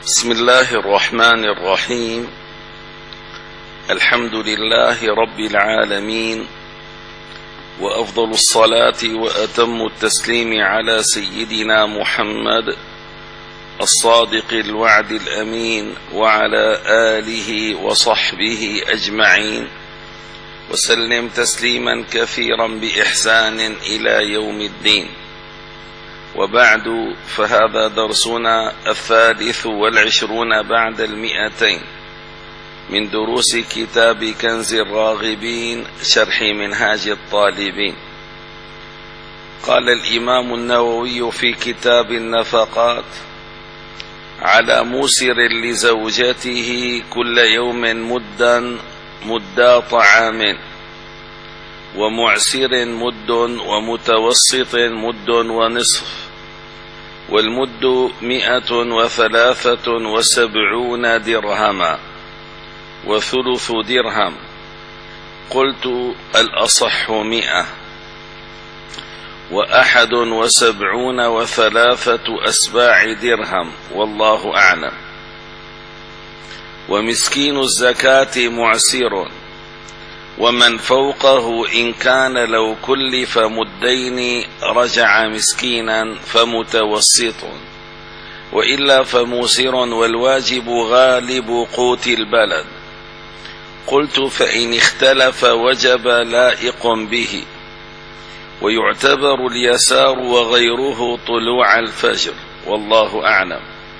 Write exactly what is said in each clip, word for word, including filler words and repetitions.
بسم الله الرحمن الرحيم. الحمد لله رب العالمين، وأفضل الصلاة وأتم التسليم على سيدنا محمد الصادق الوعد الأمين، وعلى آله وصحبه أجمعين، وسلم تسليما كثيرا بإحسان إلى يوم الدين. وبعد، فهذا درسنا الثالث والعشرون بعد المئتين من دروس كتاب كنز الراغبين شرح منهاج الطالبين. قال الإمام النووي في كتاب النفقات: على موسر لزوجته كل يوم مدا مدا طعام، ومعسر مد، ومتوسط مد ونصف، والمد مئة وثلاثة وسبعون درهما، وثلث درهم. قلت: الأصح مئة، وأحد وسبعون وثلاثة أسباع درهم، والله أعلم. ومسكين الزكاة معسر، ومن فوقه إن كان لو كلف مدين رجع مسكينا فمتوسط، وإلا فموسر، والواجب غالب قوت البلد. قلت: فإن اختلف وجب لائق به، ويعتبر اليسار وغيره طلوع الفجر، والله أعلم.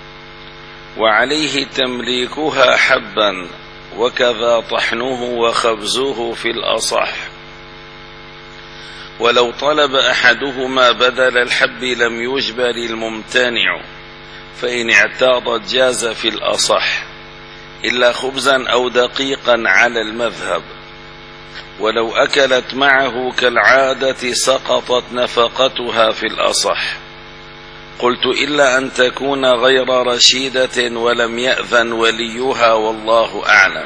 وعليه تمليكها حبا، وكذا طحنه وخبزه في الأصح. ولو طلب أحدهما بدل الحب لم يجبر الممتنع، فإن اعتاضت جاز في الأصح، إلا خبزا أو دقيقا على المذهب. ولو أكلت معه كالعادة سقطت نفقتها في الأصح. قلت: إلا أن تكون غير رشيدة ولم يأذن وليها، والله أعلم.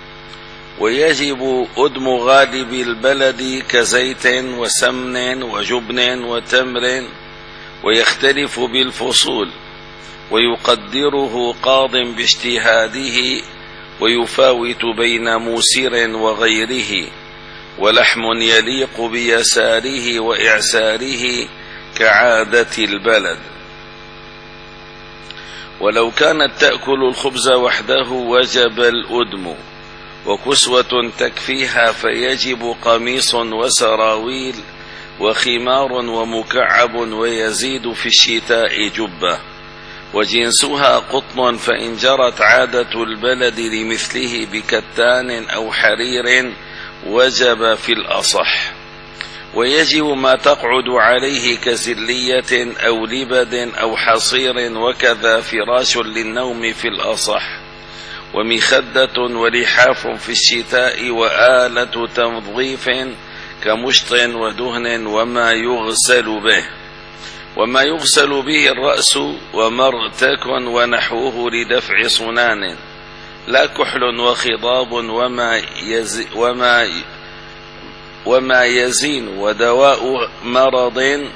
ويجب أدم غالب البلد كزيت وسمن وجبن وتمر، ويختلف بالفصول، ويقدره قاض باجتهاده، ويفاوت بين موسر وغيره. ولحم يليق بيساره وإعساره كعادة البلد. ولو كانت تأكل الخبز وحده وجب الأدم، وكسوة تكفيها، فيجب قميص وسراويل وخمار ومكعب، ويزيد في الشتاء جبة، وجنسها قطن، فإن جرت عادة البلد لمثله بكتان أو حرير وجب في الأصح. ويجب ما تقعد عليه كزلية أو لبد أو حصير، وكذا فراش للنوم في الأصح، ومخدة ولحاف في الشتاء، وآلة تنظيف كمشط ودهن، وما يغسل به وما يغسل به الرأس، ومرتك ونحوه لدفع صنان، لا كحل وخضاب، وما يز وما وما يزين، ودواء مرض،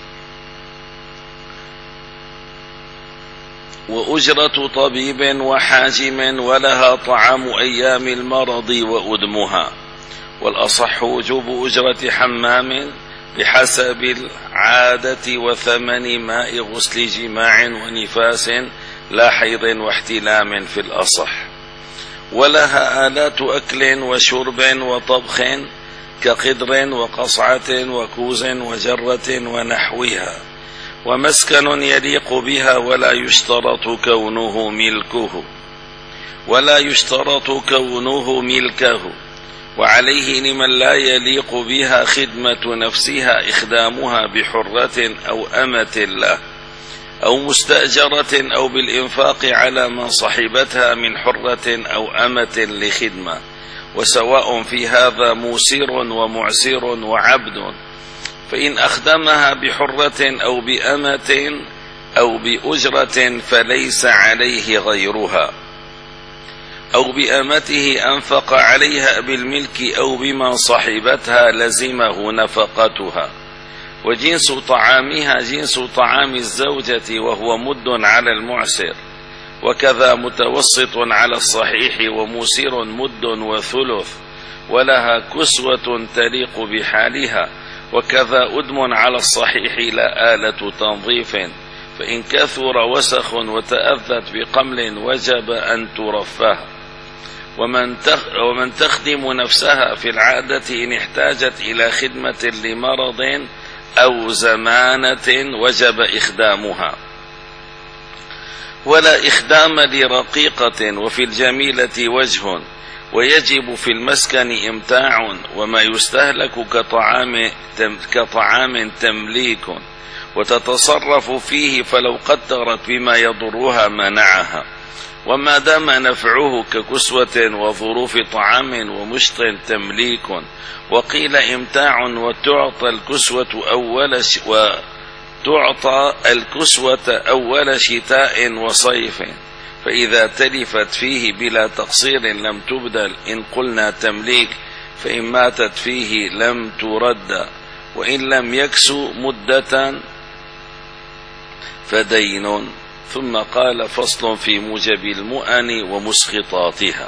وأجرة طبيب وحاجم، ولها طعام أيام المرض وأدمها. والأصح وجوب أجرة حمام بحسب العادة، وثمن ماء غسل جماع ونفاس، لا حيض واحتلام في الأصح. ولها آلات أكل وشرب وطبخ كقدر وقصعة وكوز وجرة ونحوها، ومسكن يليق بها، ولا يشترط كونه ملكه ولا يشترط كونه ملكه. وعليه لمن لا يليق بها خدمة نفسها إخدامها بحرة أو أمة له، أو مستأجرة، أو بالإنفاق على من صحبتها من حرة أو أمة لخدمة. وسواء في هذا موسر ومعسر وعبد، فإن أخدمها بحرة أو بأمة أو بأجرة فليس عليه غيرها، أو بأمته أنفق عليها بالملك أو بما صحبتها لزمه نفقتها. وجنس طعامها جنس طعام الزوجة، وهو مد على المعسر، وكذا متوسط على الصحيح وموسر مد وثلث، ولها كسوة تليق بحالها، وكذا أدم على الصحيح لا آلة تنظيف، فإن كثر وسخ وتأذت بقمل وجب أن ترفه. ومن ومن تخدم نفسها في العادة إن احتاجت إلى خدمة لمرض أو زمانة وجب إخدامها، ولا إخدام لرقيقة. وفي الجميلة وجه، ويجب في المسكن إمتاع، وما يستهلك كطعام كطعام تمليك، وتتصرف فيه فلو قدرت بما يضرها منعها. وما دام نفعه ككسوة وظروف طعام ومشط تمليك. وقيل إمتاع وتعطى الكسوة أول ش... وتعطى الكسوة أول شتاء وصيف، فإذا تلفت فيه بلا تقصير لم تبدل إن قلنا تمليك، فإن ماتت فيه لم ترد، وإن لم يكسو مدة فدين. ثم قال: فصل في موجب المؤن ومسخطاتها.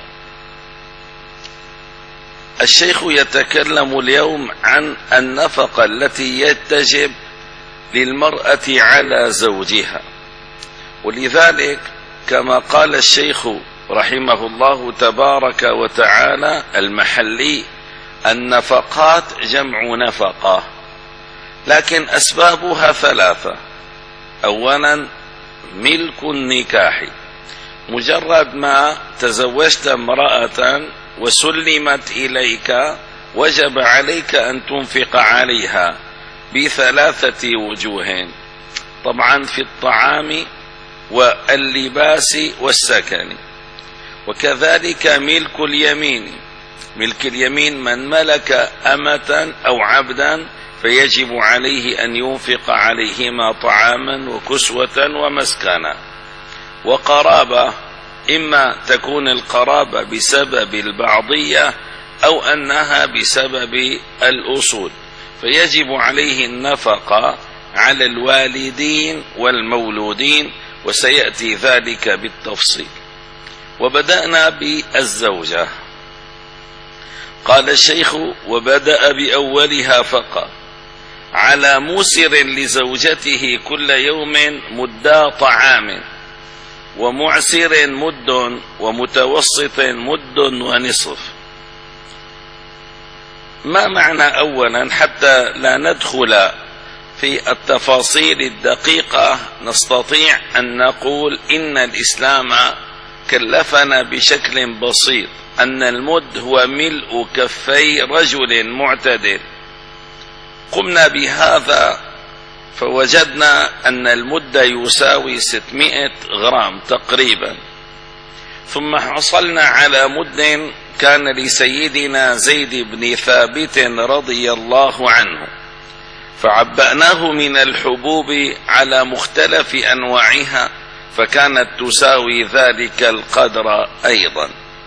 الشيخ يتكلم اليوم عن النفقة التي تجب للمرأة على زوجها، ولذلك كما قال الشيخ رحمه الله تبارك وتعالى المحلي: النفقات جمع نفقة، لكن أسبابها ثلاثة. أولا ملك النكاح، مجرد ما تزوجت امرأة وسلمت إليك وجب عليك أن تنفق عليها بثلاثة وجوه، طبعا في الطعام واللباس والسكن. وكذلك ملك اليمين، ملك اليمين من ملك أمة أو عبدا فيجب عليه أن ينفق عليهما طعاما وكسوة ومسكنا. وقرابة، إما تكون القرابة بسبب البعضية أو أنها بسبب الأصول، فيجب عليه النفقة على الوالدين والمولودين، وسيأتي ذلك بالتفصيل. وبدأنا بالزوجة. قال الشيخ: وبدأ بأولها فقط: على موسر لزوجته كل يوم مدا طعام، ومعسر مد، ومتوسط مد ونصف. ما معنى أولا حتى لا ندخل في التفاصيل الدقيقة؟ نستطيع أن نقول إن الإسلام كلفنا بشكل بسيط أن المد هو ملء كفي رجل معتدل. قمنا بهذا فوجدنا أن المد يساوي ستمائة غرام تقريبا، ثم حصلنا على مد كان لسيدنا زيد بن ثابت رضي الله عنه، فعبأناه من الحبوب على مختلف أنواعها، فكانت تساوي ذلك القدر أيضا.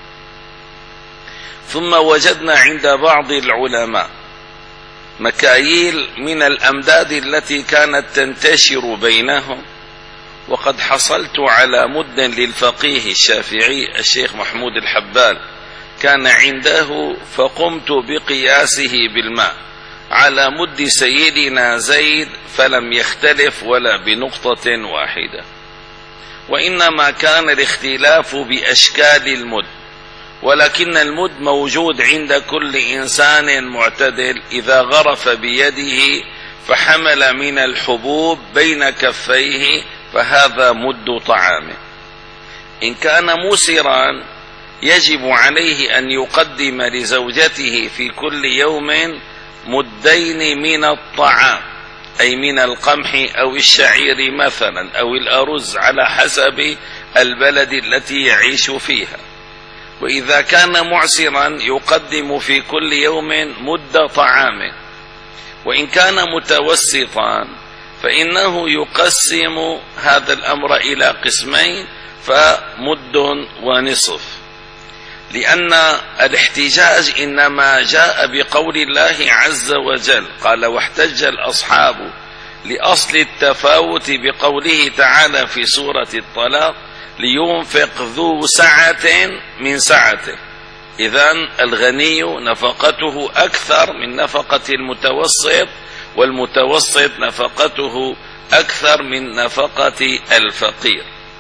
ثم وجدنا عند بعض العلماء مكاييل من الأمداد التي كانت تنتشر بينهم، وقد حصلت على مد للفقيه الشافعي الشيخ محمود الحبال كان عنده، فقمت بقياسه بالماء على مد سيدنا زيد فلم يختلف ولا بنقطة واحدة، وإنما كان الاختلاف بأشكال المد، ولكن المد موجود عند كل إنسان معتدل إذا غرف بيده فحمل من الحبوب بين كفيه فهذا مد طعام. إن كان موسرا يجب عليه أن يقدم لزوجته في كل يوم مدين من الطعام، أي من القمح أو الشعير مثلا أو الأرز على حسب البلد التي يعيش فيها. وإذا كان معسرا يقدم في كل يوم مد طعام. وإن كان متوسطا فإنه يقسم هذا الأمر إلى قسمين، فمد ونصف، لأن الاحتجاج إنما جاء بقول الله عز وجل. قال: واحتج الأصحاب لأصل التفاوت بقوله تعالى في سورة الطلاق: لينفق ذو سعة من سعته. إذن الغني نفقته أكثر من نفقة المتوسط، والمتوسط نفقته أكثر من نفقة الفقير.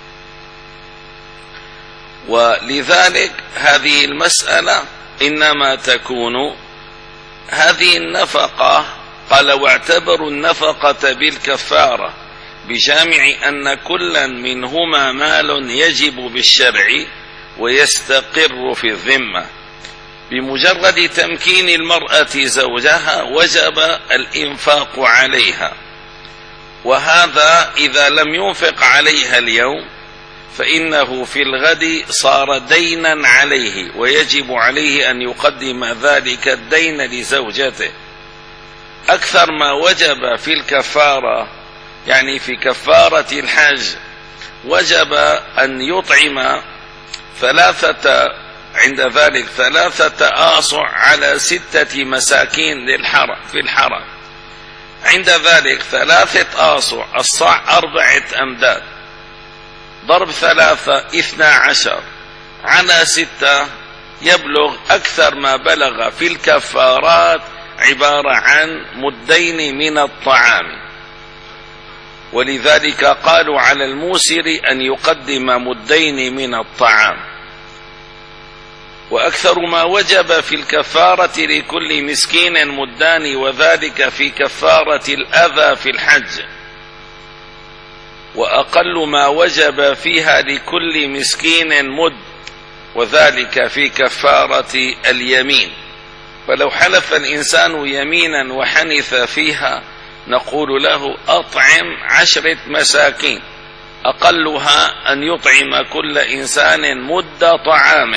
ولذلك هذه المسألة إنما تكون هذه النفقة، قال واعتبروا النفقة بالكفارة بجامع أن كلا منهما مال يجب بالشرع ويستقر في الذمة. بمجرد تمكين المرأة زوجها وجب الإنفاق عليها، وهذا إذا لم ينفق عليها اليوم فإنه في الغد صار دينا عليه، ويجب عليه أن يقدم ذلك الدين لزوجته. أكثر ما وجب في الكفارة، يعني في كفارة الحج، وجب أن يطعم ثلاثة عند ذلك ثلاثة آصع على ستة مساكين للحرم في الحرم. عند ذلك ثلاثة آصع، الصاع أربعة أمداد، ضرب ثلاثة اثنى عشر على ستة، يبلغ أكثر ما بلغ في الكفارات عبارة عن مدين من الطعام. ولذلك قالوا على الموسر أن يقدم مدين من الطعام. وأكثر ما وجب في الكفارة لكل مسكين مدان، وذلك في كفارة الأذى في الحج. وأقل ما وجب فيها لكل مسكين مد، وذلك في كفارة اليمين. فلو حلف الإنسان يمينا وحنث فيها نقول له أطعم عشرة مساكين، أقلها أن يطعم كل إنسان مد طعام،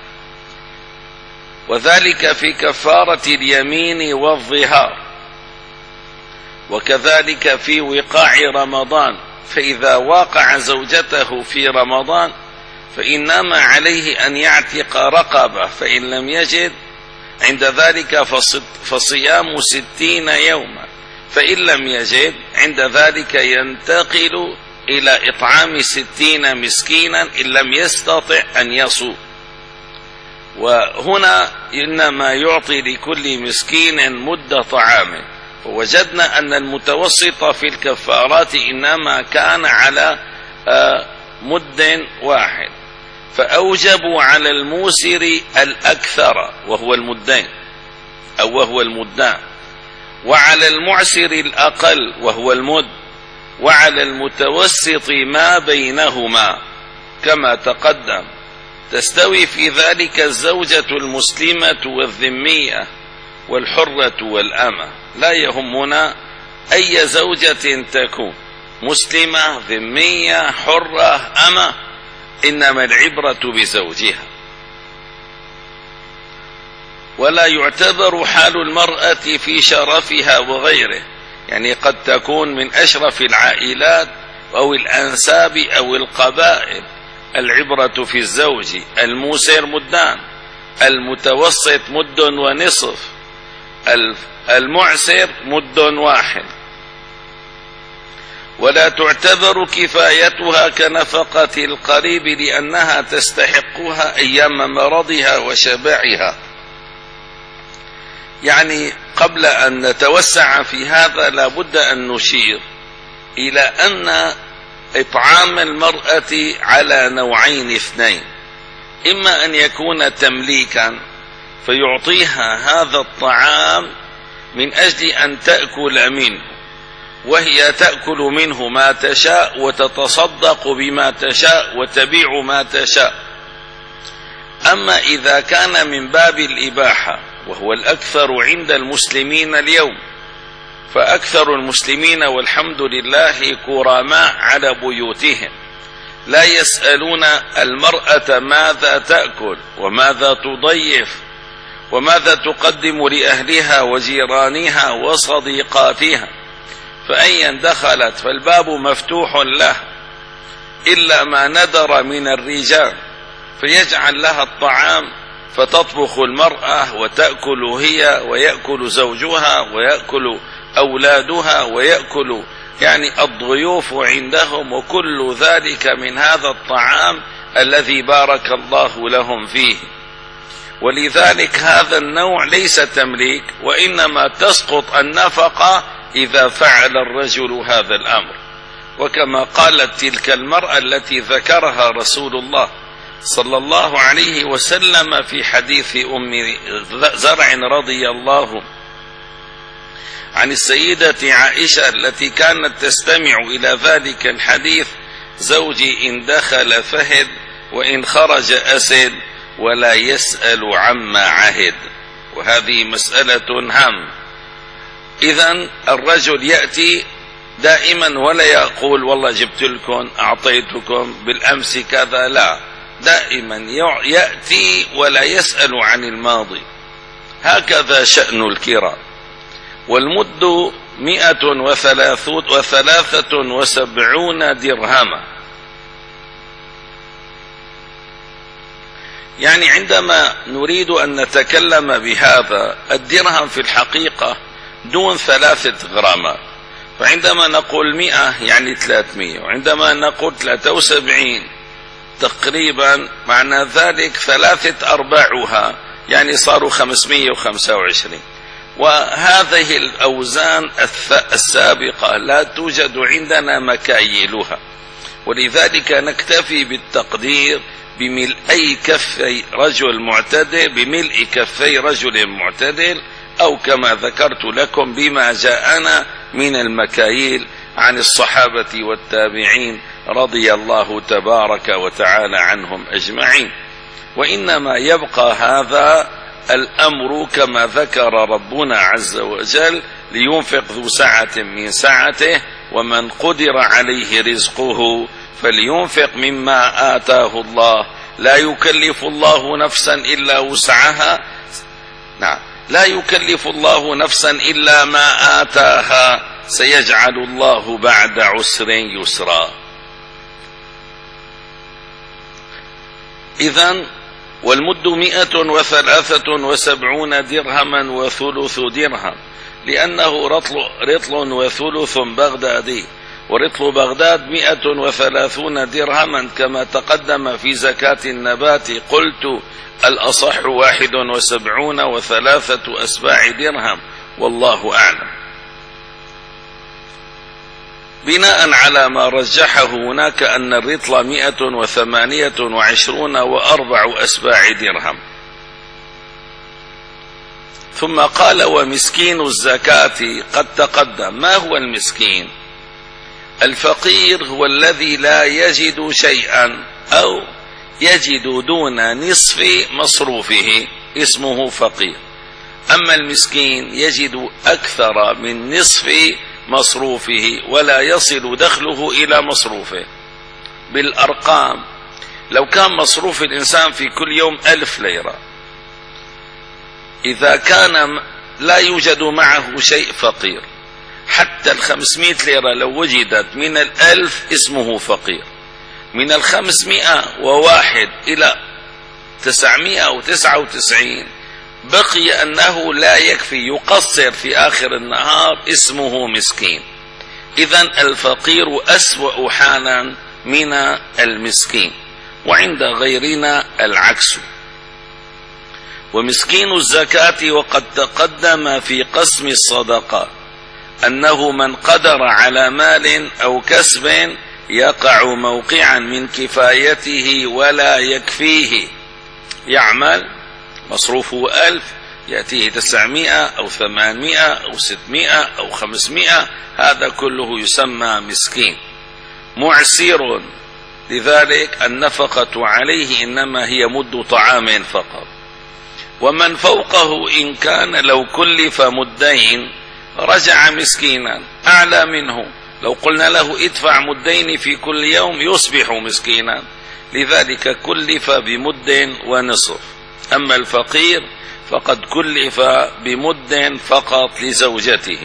وذلك في كفارة اليمين والظهار. وكذلك في وقاع رمضان، فإذا واقع زوجته في رمضان فإنما عليه أن يعتق رقبة، فإن لم يجد عند ذلك فصيام ستين يوما، فإن لم يجد عند ذلك ينتقل إلى إطعام ستين مسكينا إن لم يستطع أن يصوم. وهنا إنما يعطي لكل مسكين مد طعام. ووجدنا أن المتوسط في الكفارات إنما كان على مد واحد، فأوجبوا على الموسر الأكثر وهو المدين أو وهو المدان، وعلى المعسر الأقل وهو المد، وعلى المتوسط ما بينهما كما تقدم. تستوي في ذلك الزوجة المسلمة والذمية والحرة والأمة، لا يهمنا أي زوجة تكون، مسلمة ذمية حرة أمة، إنما العبرة بزوجها. ولا يعتبر حال المرأة في شرفها وغيره، يعني قد تكون من أشرف العائلات أو الأنساب أو القبائل. العبرة في الزوج. الموسر مدان، المتوسط مد ونصف، المعسر مد واحد. ولا تعتبر كفايتها كنفقة القريب لأنها تستحقها أيام مرضها وشبعها. يعني قبل أن نتوسع في هذا لابد أن نشير إلى أن إطعام المرأة على نوعين اثنين: إما أن يكون تمليكا فيعطيها هذا الطعام من أجل أن تأكل منه، وهي تأكل منه ما تشاء وتتصدق بما تشاء وتبيع ما تشاء. أما إذا كان من باب الإباحة وهو الأكثر عند المسلمين اليوم، فأكثر المسلمين والحمد لله كرماء على بيوتهم، لا يسألون المرأة ماذا تأكل وماذا تضيف وماذا تقدم لأهلها وجيرانها وصديقاتها، فأيا دخلت فالباب مفتوح له إلا ما ندر من الرجال، فيجعل لها الطعام فتطبخ المرأة وتأكل هي ويأكل زوجها ويأكل أولادها ويأكل يعني الضيوف عندهم، وكل ذلك من هذا الطعام الذي بارك الله لهم فيه. ولذلك هذا النوع ليس تمليك، وإنما تسقط النفقة إذا فعل الرجل هذا الأمر. وكما قالت تلك المرأة التي ذكرها رسول الله صلى الله عليه وسلم في حديث أم زرع رضي الله عن السيدة عائشة التي كانت تستمع إلى ذلك الحديث: زوجي إن دخل فهد وإن خرج أسد ولا يسأل عما عهد. وهذه مسألة هامة. إذن الرجل يأتي دائما ولا يقول والله جبت لكم أعطيتكم بالأمس كذا، لا، دائما يأتي ولا يسأل عن الماضي. هكذا شأن الكرام. والمد مئة وثلاثة وسبعون درهما. يعني عندما نريد أن نتكلم بهذا، الدرهم في الحقيقة دون ثلاثة غرامات، فعندما نقول مئة يعني ثلاثمئة، وعندما نقول ثلاثة وسبعين تقريبا معنى ذلك ثلاثة أرباعها، يعني صاروا خمسمئة وخمسة وعشرين. وهذه الأوزان السابقة لا توجد عندنا مكاييلها، ولذلك نكتفي بالتقدير بملئي كفي رجل معتدل بملء كفي رجل معتدل، أو كما ذكرت لكم بما جاءنا من المكاييل عن الصحابة والتابعين رضي الله تبارك وتعالى عنهم أجمعين. وإنما يبقى هذا الأمر كما ذكر ربنا عز وجل: لينفق ذو سعة من سعته ومن قدر عليه رزقه فلينفق مما آتاه الله لا يكلف الله نفسا إلا وسعها. نعم، لا يكلف الله نفسا إلا ما آتاها سيجعل الله بعد عسر يسرا. إذن والمد مئة وثلاثة وسبعون درهما وثلث درهم، لأنه رطل, رطل وثلث بغدادي، ورطل بغداد مئة وثلاثون درهما كما تقدم في زكاة النبات. قلت الأصح واحد وسبعون وثلاثة أسباع درهم، والله أعلم. بناء على ما رجحه هناك أن الرطل مئة وثمانية وعشرون وأربع أسباع درهم. ثم قال: ومسكين الزكاة قد تقدم. ما هو المسكين؟ الفقير هو الذي لا يجد شيئا أو يجد دون نصف مصروفه، اسمه فقير. أما المسكين يجد أكثر من نصف مصروفه ولا يصل دخله إلى مصروفه. بالأرقام، لو كان مصروف الإنسان في كل يوم ألف ليرة، إذا كان لا يوجد معه شيء فقير. حتى الخمسمائة ليرة لو وجدت من الألف اسمه فقير. من الخمسمائة وواحد إلى تسعمائة وتسعة وتسعين بقي أنه لا يكفي، يقصر في آخر النهار، اسمه مسكين. إذن الفقير أسوأ حالا من المسكين، وعند غيرنا العكس. ومسكين الزكاة وقد تقدم في قسم الصدقة أنه من قدر على مال أو كسب يقع موقعا من كفايته ولا يكفيه، يعمل مصروفه ألف يأتيه تسعمائة أو ثمانمائة أو ستمائة أو خمسمائة، هذا كله يسمى مسكين. معسر، لذلك النفقة عليه إنما هي مد طعام فقط. ومن فوقه إن كان لو كلف مدين رجع مسكينا أعلى منه. لو قلنا له ادفع مدين في كل يوم يصبح مسكينا، لذلك كلف بمد ونصف. أما الفقير فقد كلف بمد فقط لزوجته.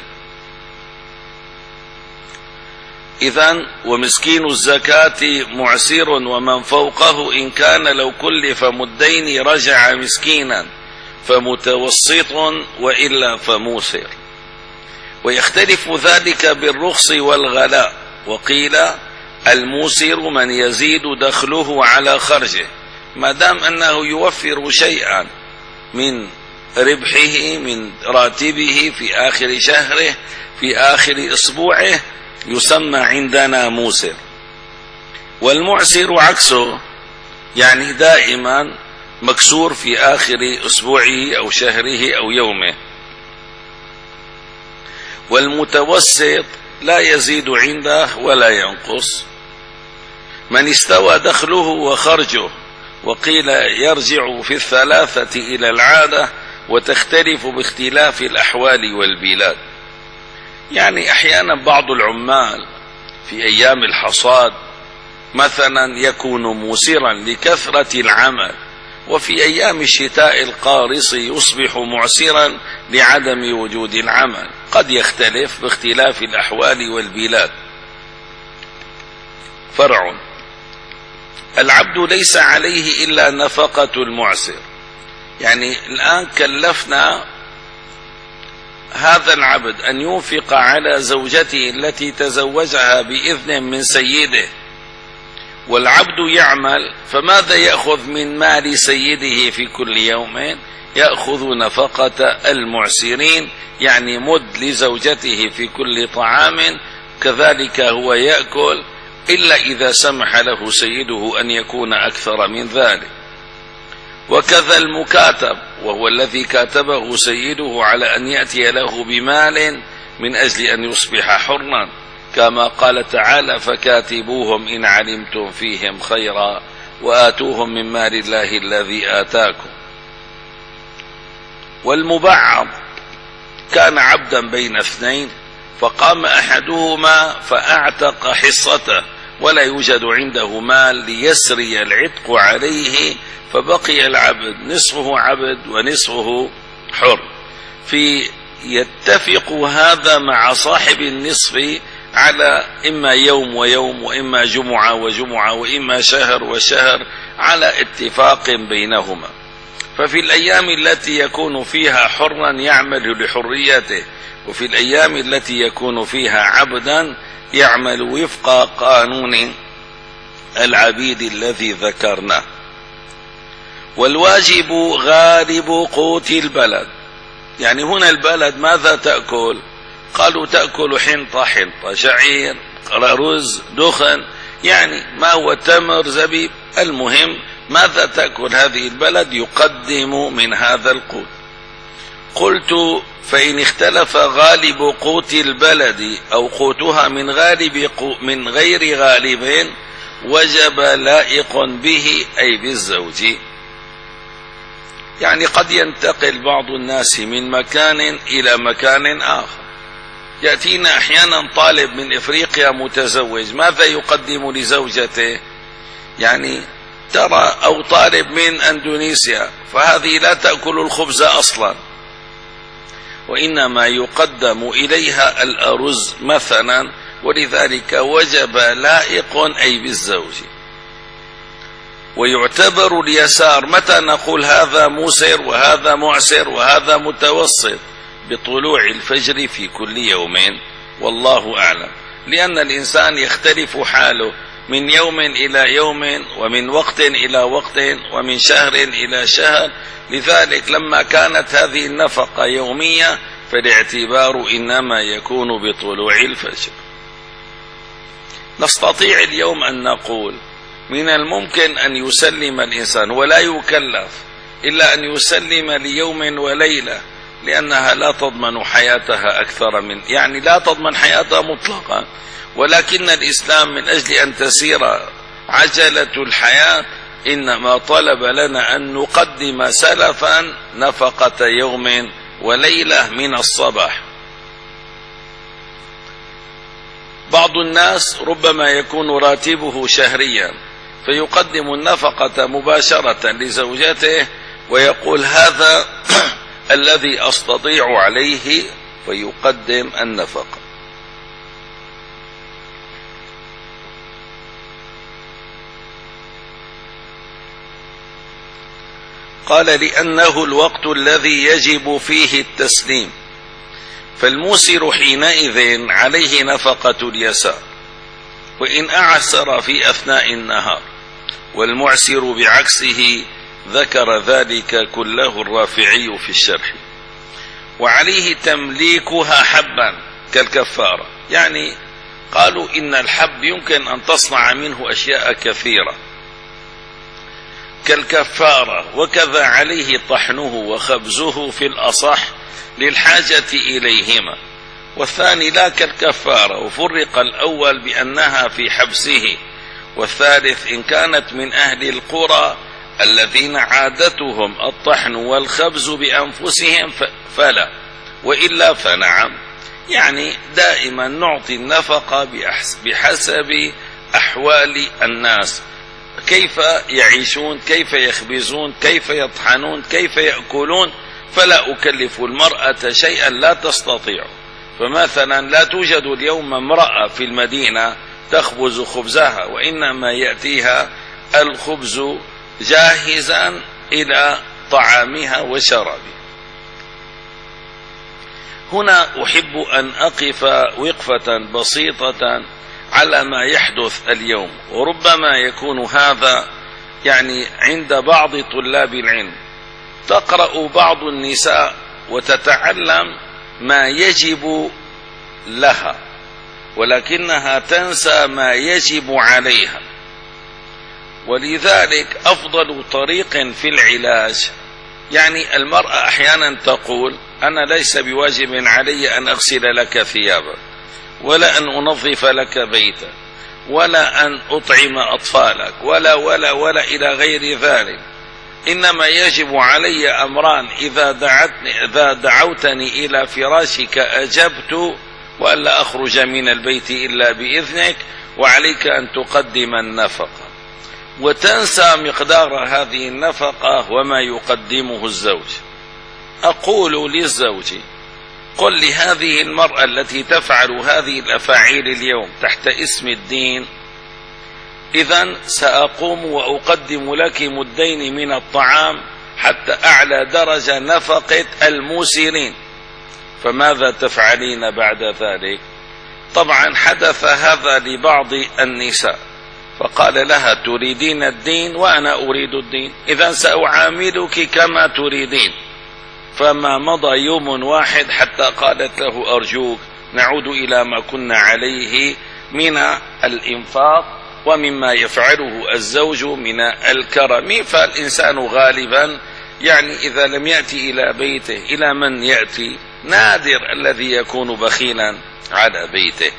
إذن ومسكين الزكاة معسر، ومن فوقه إن كان لو كلف مدين رجع مسكينا، فمتوسط وإلا فموسر. ويختلف ذلك بالرخص والغلاء. وقيل الموسر من يزيد دخله على خرجه، ما دام أنه يوفر شيئا من ربحه من راتبه في آخر شهره في آخر أسبوعه يسمى عندنا موسر. والمعسر عكسه، يعني دائما مكسور في آخر أسبوعه أو شهره أو يومه. والمتوسط لا يزيد عنده ولا ينقص. من استوى دخله وخرجه، وقيل يرجع في الثلاثة إلى العادة وتختلف باختلاف الأحوال والبلاد. يعني أحيانا بعض العمال في أيام الحصاد مثلا يكون موسرا لكثرة العمل، وفي أيام الشتاء القارص يصبح معسرا لعدم وجود العمل، قد يختلف باختلاف الأحوال والبلاد. فرع: العبد ليس عليه إلا نفقة المعسر. يعني الآن كلفنا هذا العبد أن ينفق على زوجته التي تزوجها بإذن من سيده، والعبد يعمل، فماذا يأخذ من مال سيده في كل يوم؟ يأخذ نفقة المعسرين، يعني مد لزوجته في كل طعام، كذلك هو يأكل، إلا إذا سمح له سيده أن يكون أكثر من ذلك. وكذا المكاتب، وهو الذي كاتبه سيده على أن يأتي له بمال من أجل أن يصبح حرا، كما قال تعالى: فكاتبوهم إن علمتم فيهم خيرا وآتوهم من مال الله الذي آتاكم. والمبعض كان عبدا بين اثنين، فقام أحدهما فأعتق حصته، ولا يوجد عنده مال ليسري العتق عليه، فبقي العبد نصفه عبد ونصفه حر. في يتفق هذا مع صاحب النصف على إما يوم ويوم، وإما جمعة وجمعة، وإما شهر وشهر، على اتفاق بينهما. ففي الأيام التي يكون فيها حرا يعمل لحريته، وفي الأيام التي يكون فيها عبدا يعمل وفق قانون العبيد الذي ذكرناه. والواجب غالب قوت البلد. يعني هنا البلد ماذا تأكل؟ قالوا تأكل حنطة حنطة، شعير، رز، دخن، يعني ما هو تمر، زبيب، المهم ماذا تأكل هذه البلد يقدم من هذا القوت. قلت: فإن اختلف غالب قوت البلد أو قوتها من غالب من غير غالب وجب لائق به أي بالزوج. يعني قد ينتقل بعض الناس من مكان إلى مكان آخر. يأتينا أحيانا طالب من إفريقيا متزوج، ماذا يقدم لزوجته؟ يعني ترى، أو طالب من أندونيسيا، فهذه لا تأكل الخبز أصلا، وإنما يقدم إليها الأرز مثلا، ولذلك وجب لائق أي بالزوج. ويعتبر اليسار، متى نقول هذا موسر وهذا معسر وهذا متوسط؟ بطلوع الفجر في كل يوم، والله أعلم، لأن الإنسان يختلف حاله من يوم إلى يوم، ومن وقت إلى وقت، ومن شهر إلى شهر. لذلك لما كانت هذه النفقة يومية فالاعتبار إنما يكون بطلوع الفجر. نستطيع اليوم أن نقول من الممكن أن يسلم الإنسان ولا يكلف إلا أن يسلم ليوم وليلة، لأنها لا تضمن حياتها أكثر من، يعني لا تضمن حياتها مطلقا، ولكن الإسلام من أجل أن تسير عجلة الحياة إنما طلب لنا أن نقدم سلفا نفقة يوم وليلة من الصباح. بعض الناس ربما يكون راتبه شهريا فيقدم النفقة مباشرة لزوجته ويقول هذا الذي أستطيع عليه، فيقدم النفقة. قال: لأنه الوقت الذي يجب فيه التسليم. فالموسر حينئذ عليه نفقة اليسار وإن أعسر في أثناء النهار، والمعسر بعكسه، ذكر ذلك كله الرافعي في الشرح. وعليه تمليكها حبا كالكفارة، يعني قالوا إن الحب يمكن أن تصنع منه أشياء كثيرة كالكفارة، وكذا عليه طحنه وخبزه في الأصح للحاجة إليهما، والثاني لا كالكفارة، وفرق الأول بأنها في حبسه، والثالث إن كانت من أهل القرى الذين عادتهم الطحن والخبز بأنفسهم فلا، وإلا فنعم. يعني دائما نعطي النفقة بحسب أحوال الناس، كيف يعيشون، كيف يخبزون، كيف يطحنون، كيف يأكلون، فلا أكلف المرأة شيئا لا تستطيع. فمثلا لا توجد اليوم امرأة في المدينة تخبز خبزها، وإنما يأتيها الخبز جاهزا إلى طعامها وشرابها. هنا أحب أن أقف وقفة بسيطة على ما يحدث اليوم، وربما يكون هذا يعني عند بعض طلاب العلم. تقرأ بعض النساء وتتعلم ما يجب لها، ولكنها تنسى ما يجب عليها. ولذلك أفضل طريق في العلاج، يعني المرأة أحيانا تقول أنا ليس بواجب علي أن أغسل لك ثيابك، ولا أن أنظف لك بيتك، ولا أن أطعم أطفالك، ولا ولا ولا إلى غير ذلك. إنما يجب علي أمران، إذا دعتني إذا دعوتني إلى فراشك أجبت، وألا أخرج من البيت إلا بإذنك، وعليك أن تقدم النفقة. وتنسى مقدار هذه النفقة وما يقدمه الزوج. أقول للزوج قل لهذه المرأة التي تفعل هذه الأفاعيل اليوم تحت اسم الدين، إذن سأقوم وأقدم لك مدين من الطعام حتى أعلى درجة نفقة الموسرين، فماذا تفعلين بعد ذلك؟ طبعا حدث هذا لبعض النساء، فقال لها تريدين الدين وأنا أريد الدين، إذن سأعاملك كما تريدين. فما مضى يوم واحد حتى قالت له أرجوك نعود إلى ما كنا عليه من الإنفاق ومما يفعله الزوج من الكرم. فالإنسان غالبا يعني إذا لم يأتي إلى بيته إلى من يأتي؟ نادر الذي يكون بخيلا على بيته،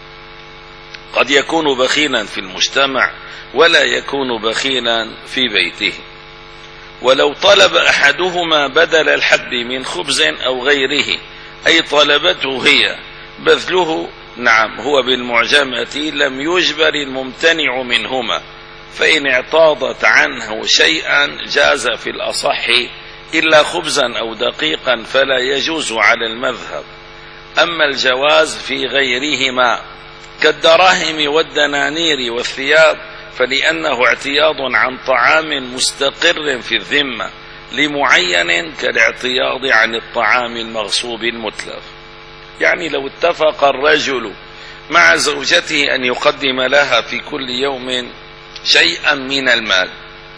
قد يكون بخيلا في المجتمع ولا يكون بخيلا في بيته. ولو طلب أحدهما بدل الحب من خبز أو غيره، أي طلبته هي بذله، نعم هو بالمعجمة لم يجبر الممتنع منهما، فإن اعتاضت عنه شيئا جاز في الأصح، إلا خبزا أو دقيقا فلا يجوز على المذهب. أما الجواز في غيرهما كالدراهم والدنانير والثياب فلأنه اعتياض عن طعام مستقر في الذمة لمعين كالاعتياض عن الطعام المغصوب المتلف. يعني لو اتفق الرجل مع زوجته أن يقدم لها في كل يوم شيئا من المال،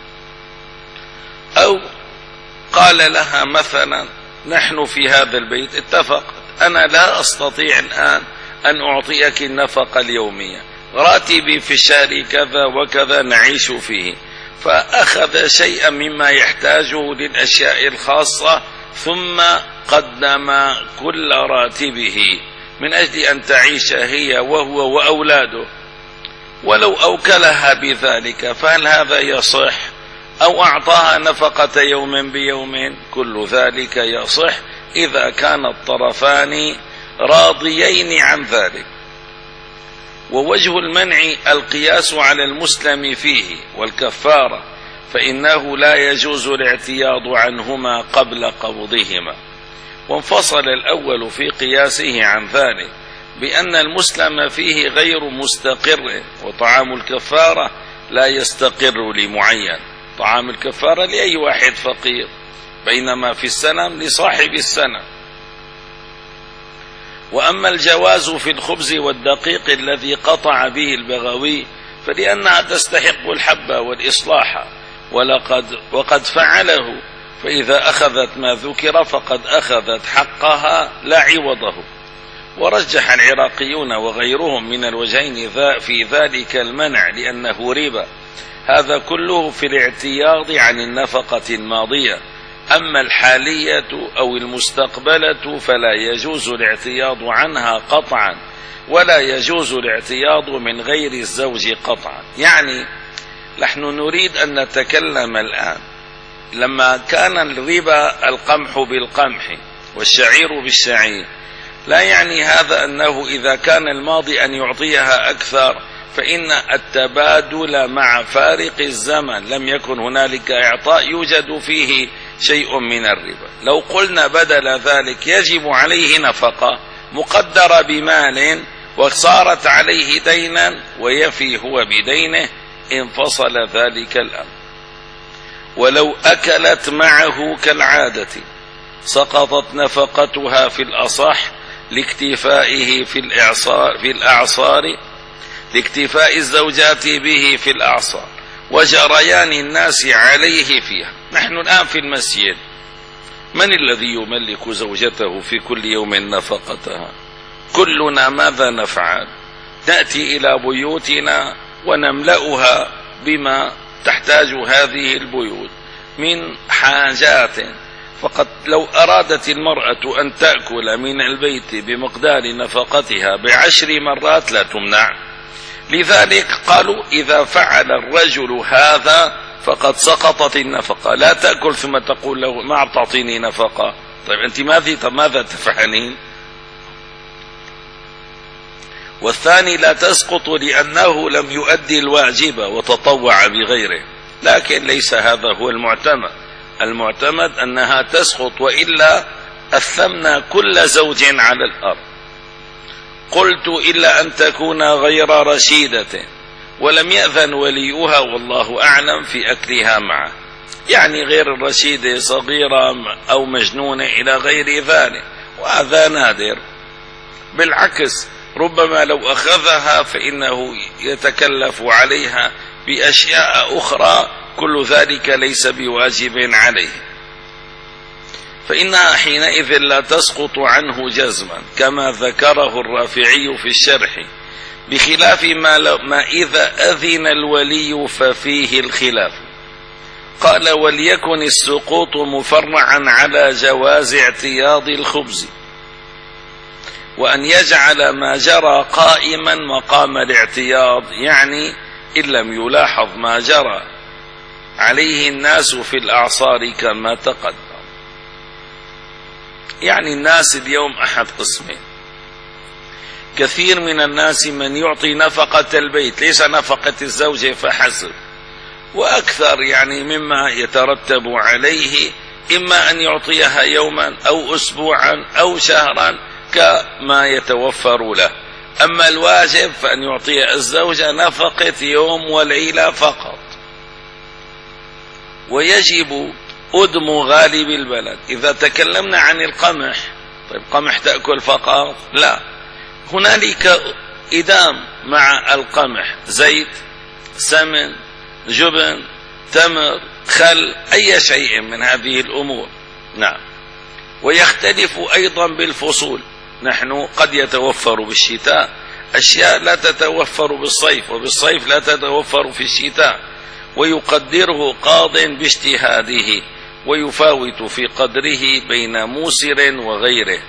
أو قال لها مثلا نحن في هذا البيت اتفقت أنا لا أستطيع الآن أن أعطيك النفقة اليومية، راتبي في الشهر كذا وكذا نعيش فيه، فأخذ شيئا مما يحتاجه للأشياء الخاصة ثم قدم كل راتبه من أجل أن تعيش هي وهو وأولاده، ولو أوكلها بذلك فهل هذا يصح؟ أو أعطاها نفقة يوم بيوم، كل ذلك يصح إذا كان الطرفان راضيين عن ذلك. ووجه المنع القياس على المسلم فيه والكفارة، فإنه لا يجوز الاعتياض عنهما قبل قبضهما. وانفصل الأول في قياسه عن ذلك بأن المسلم فيه غير مستقر، وطعام الكفارة لا يستقر لمعين، طعام الكفارة لأي واحد فقير، بينما في السنم لصاحب السنة. وأما الجواز في الخبز والدقيق الذي قطع به البغوي فلأنها تستحق الحب والإصلاح ولقد وقد فعله، فإذا أخذت ما ذكر فقد أخذت حقها لا عوضه. ورجح العراقيون وغيرهم من الوجهين في ذلك المنع لأنه ربا، هذا كله في الاعتياض عن النفقة الماضية. أما الحالية أو المستقبلة فلا يجوز الاعتياض عنها قطعا، ولا يجوز الاعتياض من غير الزوج قطعا. يعني نحن نريد أن نتكلم الآن لما كان الربا القمح بالقمح والشعير بالشعير، لا يعني هذا أنه إذا كان الماضي أن يعطيها أكثر فإن التبادل مع فارق الزمن لم يكن هنالك إعطاء يوجد فيه شيء من الربا. لو قلنا بدل ذلك يجب عليه نفقة مقدرة بمال وصارت عليه دينا ويفي هو بدينه انفصل ذلك الأمر. ولو أكلت معه كالعادة سقطت نفقتها في الأصح لاكتفائه في الإعصار في الأعصار لاكتفاء الزوجات به في الأعصار وجريان الناس عليه فيها. نحن الآن في المسجد، من الذي يملك زوجته في كل يوم نفقتها؟ كلنا ماذا نفعل؟ نأتي إلى بيوتنا ونملأها بما تحتاج هذه البيوت من حاجات، فقد لو أرادت المرأة أن تأكل من البيت بمقدار نفقتها بعشر مرات لا تمنع. لذلك قالوا إذا فعل الرجل هذا فقد سقطت النفقة. لا تأكل ثم تقول له ما تعطيني نفقة. طيب أنت ماذا ماذا تفعلين؟ والثاني لا تسقط لأنه لم يؤدي الواجب وتطوع بغيره، لكن ليس هذا هو المعتمد. المعتمد أنها تسقط، وإلا أثمنا كل زوج على الأرض. قلت إلا أن تكون غير رشيدة ولم يأذن وليها والله أعلم في أكلها معه، يعني غير الرشيدة صغيرة أو مجنونة إلى غير ذلك، وهذا نادر. بالعكس ربما لو أخذها فإنه يتكلف عليها بأشياء أخرى، كل ذلك ليس بواجب عليه، فإنها حينئذ لا تسقط عنه جزما كما ذكره الرافعي في الشرح، بخلاف ما, ما إذا أذن الولي ففيه الخلاف. قال وليكن السقوط مفرعا على جواز اعتياض الخبز، وأن يجعل ما جرى قائما مقام الاعتياض، يعني إن لم يلاحظ ما جرى عليه الناس في الأعصار كما تقدم. يعني الناس اليوم أحد قسمين، كثير من الناس من يعطي نفقة البيت ليس نفقة الزوجة فحسب، وأكثر يعني مما يترتب عليه إما أن يعطيها يوما أو أسبوعا أو شهرا كما يتوفر له. أما الواجب فأن يعطي الزوجة نفقة يوم وليلة فقط. ويجب أدم غالب البلد. إذا تكلمنا عن القمح، طيب قمح تأكل فقط؟ لا، هنالك إدام مع القمح، زيت، سمن، جبن، تمر، خل، أي شيء من هذه الأمور. نعم. ويختلف أيضا بالفصول، نحن قد يتوفر بالشتاء أشياء لا تتوفر بالصيف، وبالصيف لا تتوفر في الشتاء، ويقدره قاض باجتهاده ويفاوت في قدره بين موسر وغيره.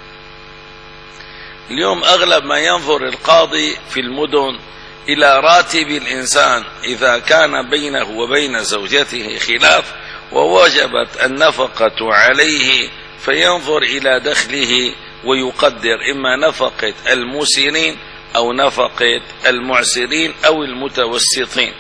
اليوم أغلب ما ينظر القاضي في المدن إلى راتب الإنسان إذا كان بينه وبين زوجته خلاف ووجبت النفقة عليه، فينظر إلى دخله ويقدر إما نفقة الموسرين أو نفقة المعسرين أو المتوسطين.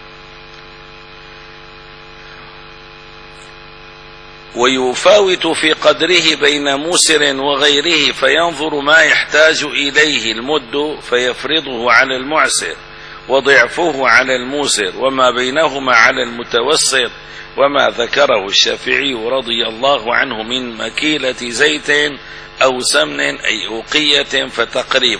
ويفاوت في قدره بين موسر وغيره، فينظر ما يحتاج إليه المد فيفرضه على المعسر وضعفه على الموسر، وما بينهما على المتوسط وما ذكره الشافعي رضي الله عنه من مكيلة زيت أو سمن أي أوقية فتقريب.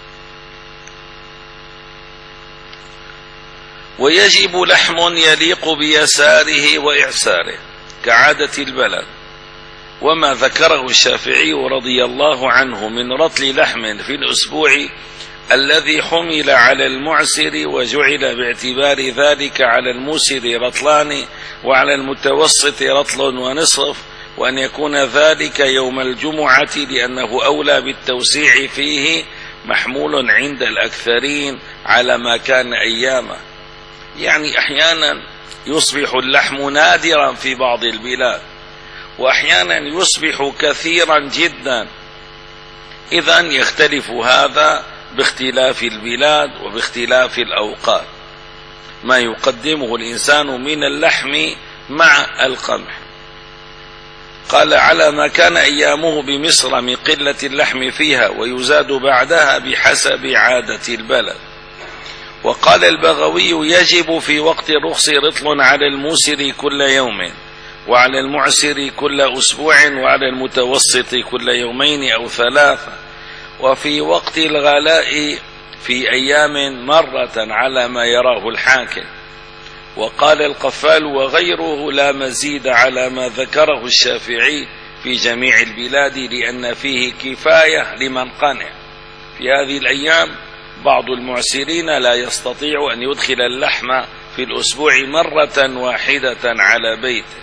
ويجب لحم يليق بيساره وإعساره كعادة البلد، وما ذكره الشافعي رضي الله عنه من رطل لحم في الأسبوع الذي حمل على المعسر وجعل باعتبار ذلك على الموسر رطلان وعلى المتوسط رطل ونصف، وأن يكون ذلك يوم الجمعة لأنه أولى بالتوسيع فيه، محمول عند الأكثرين على ما كان أيامه. يعني أحيانا يصبح اللحم نادرا في بعض البلاد، وأحيانا يصبح كثيرا جدا، إذن يختلف هذا باختلاف البلاد وباختلاف الأوقات ما يقدمه الإنسان من اللحم مع القمح. قال على ما كان أيامه بمصر من قلة اللحم فيها، ويزاد بعدها بحسب عادة البلد. وقال البغوي يجب في وقت الرخص رطل على الموسر كل يوم، وعلى المعسر كل أسبوع، وعلى المتوسط كل يومين أو ثلاثة، وفي وقت الغلاء في أيام مرة على ما يراه الحاكم. وقال القفال وغيره لا مزيد على ما ذكره الشافعي في جميع البلاد، لأن فيه كفاية لمن قنع. في هذه الأيام بعض المعسرين لا يستطيع أن يدخل اللحم في الأسبوع مرة واحدة على بيته،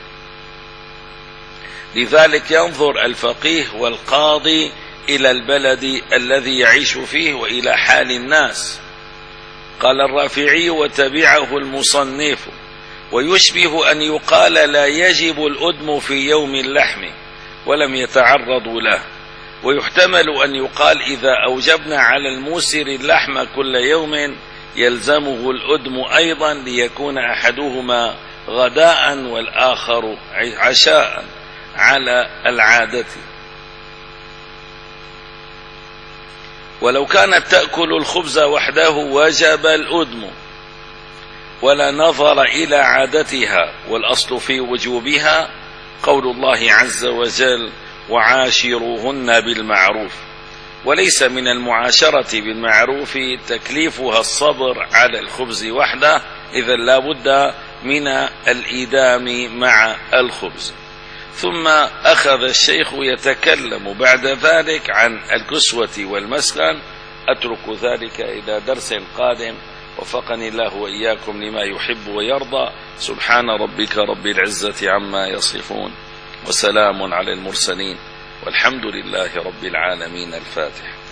لذلك ينظر الفقيه والقاضي إلى البلد الذي يعيش فيه وإلى حال الناس. قال الرافعي وتبعه المصنف ويشبه أن يقال لا يجب الأدم في يوم اللحم ولم يتعرضوا له، ويحتمل أن يقال إذا أوجبنا على الموسر اللحم كل يوم يلزمه الأدم أيضا، ليكون أحدهما غداء والآخر عشاء على العادة. ولو كانت تأكل الخبز وحده وجب الأدم ولا نظر إلى عادتها، والأصل في وجوبها قول الله عز وجل وعاشروهن بالمعروف، وليس من المعاشرة بالمعروف تكليفها الصبر على الخبز وحده، إذا لا بد من الإدام مع الخبز. ثم أخذ الشيخ يتكلم بعد ذلك عن الكسوة والمسكن. أترك ذلك إلى درس قادم، وفقني الله وإياكم لما يحب ويرضى. سبحان ربك رب العزة عما يصفون، وسلام على المرسلين، والحمد لله رب العالمين. الفاتح.